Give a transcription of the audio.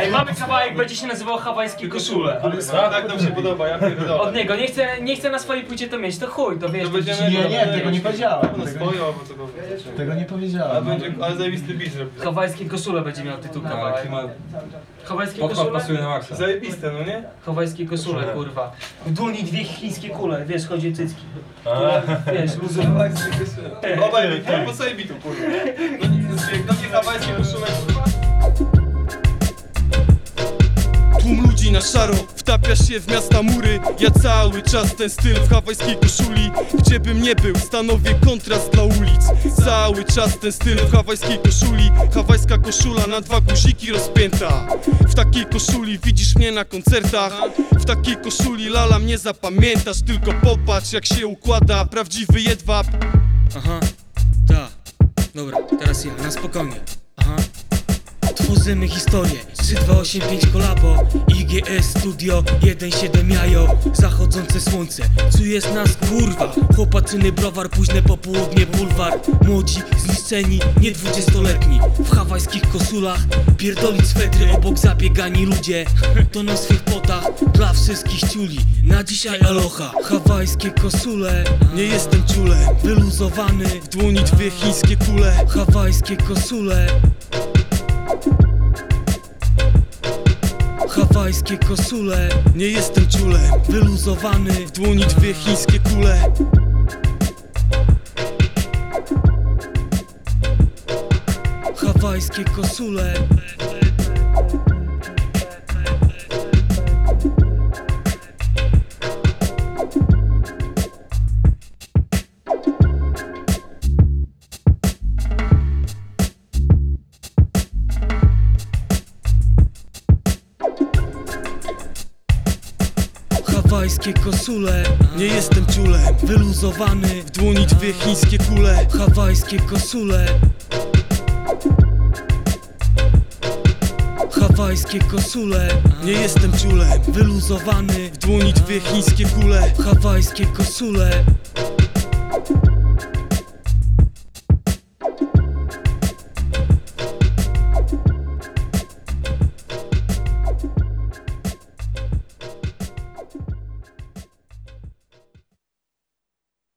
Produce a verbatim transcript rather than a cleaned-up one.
Ej, mamy kawałek, będzie się nazywał Hawajskie koszule. Tak nam się podoba, ja pierdolę. Od niego, nie chcę, nie chcę na swojej płycie to mieć, to chuj, to wiesz, To to będziemy- dzisiaj- Nie, nie, tego nie powiedziałem. Na Tego, swoją albo cokolwiek. tego nie Ale powiedziałem. będzie, ale zajebisty beat zrobił. Hawajskie koszule będzie miał tytuł kawałek. Hawajskie Podkład koszule? pasuje na maksa. Zajebiste, no nie? Hawajskie koszule, kurwa. W dłoni dwie chińskie kule, wiesz, chodzi o cycki. Które, wiesz, luzowe. Obaj beat, po sobie bitu, kurwa. No nie, jak na mnie hawajskie koszule, kurwa. Tłum ludzi na szaro, wtapia się w miasta mury. Ja cały czas ten styl w hawajskiej koszuli. Gdziebym nie był, stanowię kontrast dla ulic. Cały czas ten styl w hawajskiej koszuli. Hawajska koszula na dwa guziki rozpięta. W takiej koszuli widzisz mnie na koncertach. W takiej koszuli lala mnie zapamiętasz. Tylko popatrz jak się układa prawdziwy jedwab. Aha, tak. Dobra, teraz ja, na spokojnie. Aha. Tworzymy historię, trzy dwa osiem pięć kolabo, I G S Studio, jeden siedem jajo. Zachodzące słońce, czujesz nas kurwa. Chłopaczyny browar, późne popołudnie bulwar. Młodzi, zniszczeni, nie dwudziestoletni. W hawajskich koszulach, pierdolić swetry obok zabiegani ludzie. To na swych potach, dla wszystkich ciuli. Na dzisiaj aloha, hawajskie koszule. Nie jestem ciulem, Wyluzowany, w dłoni dwie chińskie kule. hawajskie koszule. Hawajskie koszule, Nie jestem ciulem, wyluzowany. w dłoni dwie chińskie kule. Hawajskie koszule. Hawajskie koszule, Nie jestem ciulem, wyluzowany. w dłoni dwie chińskie kule. Hawajskie koszule. Hawajskie koszule, Nie jestem ciulem, wyluzowany. w dłoni dwie chińskie kule. Hawajskie koszule.